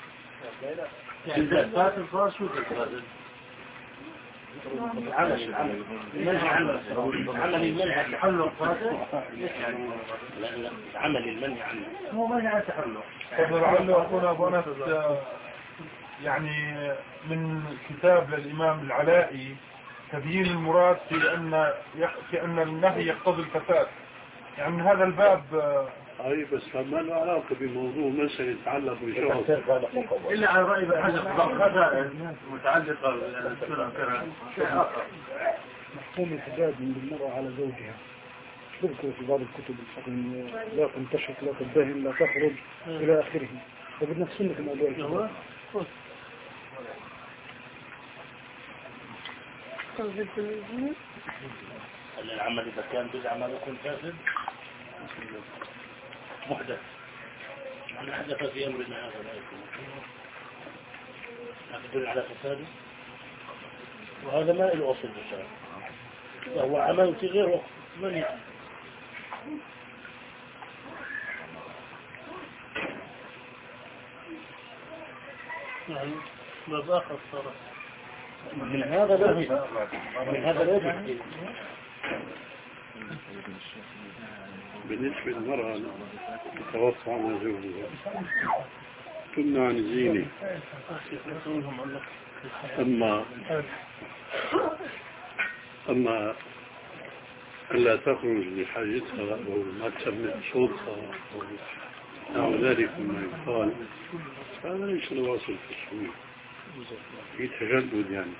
فات الفاس شو الفساد؟ العمل العمل المنهي عنه عمل المنهي عن تحلق فاسد؟ لا لا عمل المنهي عنه هو منهي عن تحلق. لعله أخونا أبو أنس يعني من كتاب للإمام العلائي تبيين المراد في أن في أن النهي يقتضي الفساد، يعني من هذا الباب. أي بس ما له علاقة بموضوع مسألة يتعلق بشغل إلا على رأي ابن حجر هذا متعلقة بالسنة. مفهوم الحجاب من المرأة على زوجها تذكر في بعض الكتب الفقهية لا تنتشط لا تدهن لا تخرج إلى آخره، فبدنا في سنة الموضوع الحجاب. العمل إذا كان بدعة ما يكون فاسد محدث، من أحدث في أمرنا هذا لا يكون يدل على فساده، وهذا ما له أصل بالشرع، وهو عمل في غير وقت من يعني. يعني باب آخر صار من هذا لا من هذا لا يجب. بالنسبة للمرأة تتوفى عن زوجها تمنع عن الزينة، أما أما ألا تخرج لحاجتها أو ما تسمع صوتها أو نحو ذلك مما يقال، هذا ليس له أصل في السنة، في تجدد يعني.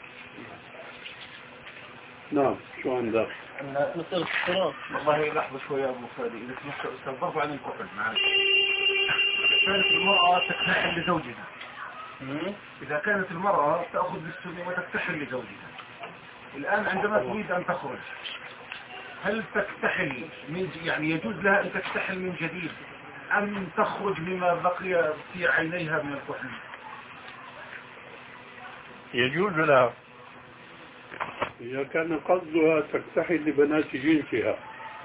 نعم، شو عندك؟ مثل الصراط. والله لحظة شوية أبو فادي، إذا استنظرت عن الكحل معك. كانت المرأة تكتحل لزوجها، إذا كانت المرأة تأخذ بالسنة وتكتحل لزوجها، الآن عندما تريد أن تخرج هل تكتحل من يعني يجوز لها أن تكتحل من جديد أم تخرج مما بقي في عينيها من الكحل؟ يجوز لها إذا كان قصدها تكتحل لبنات جنسها.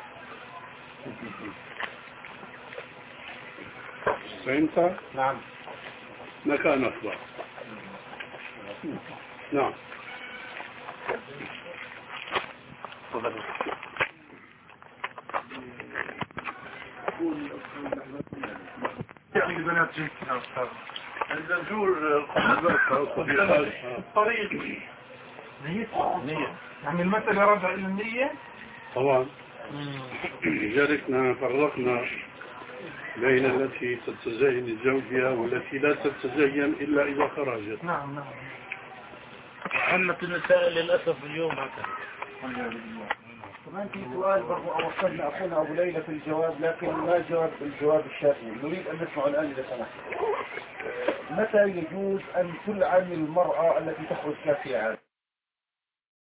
فهمت؟ نعم. مكان أفضل. نعم. يعني البنات جنسها أستاذ عند الجور طريق نية نية يعني المسألة رجع إلى النية طبعا. لذلك نحن فرقنا بين التي تتزين لزوجها والتي لا تتزين إلا إذا خرجت. نعم نعم. عامة النساء للأسف اليوم هكذا. كمان في سؤال برضو أوصلنا أخونا أبو ليلى في الجواب، لكن ما جاوب الجواب الشافعي، نريد أن نسمع الآن إذا سمحت. متى يجوز أن تلعن المرأة التي تخرج كافية عادة؟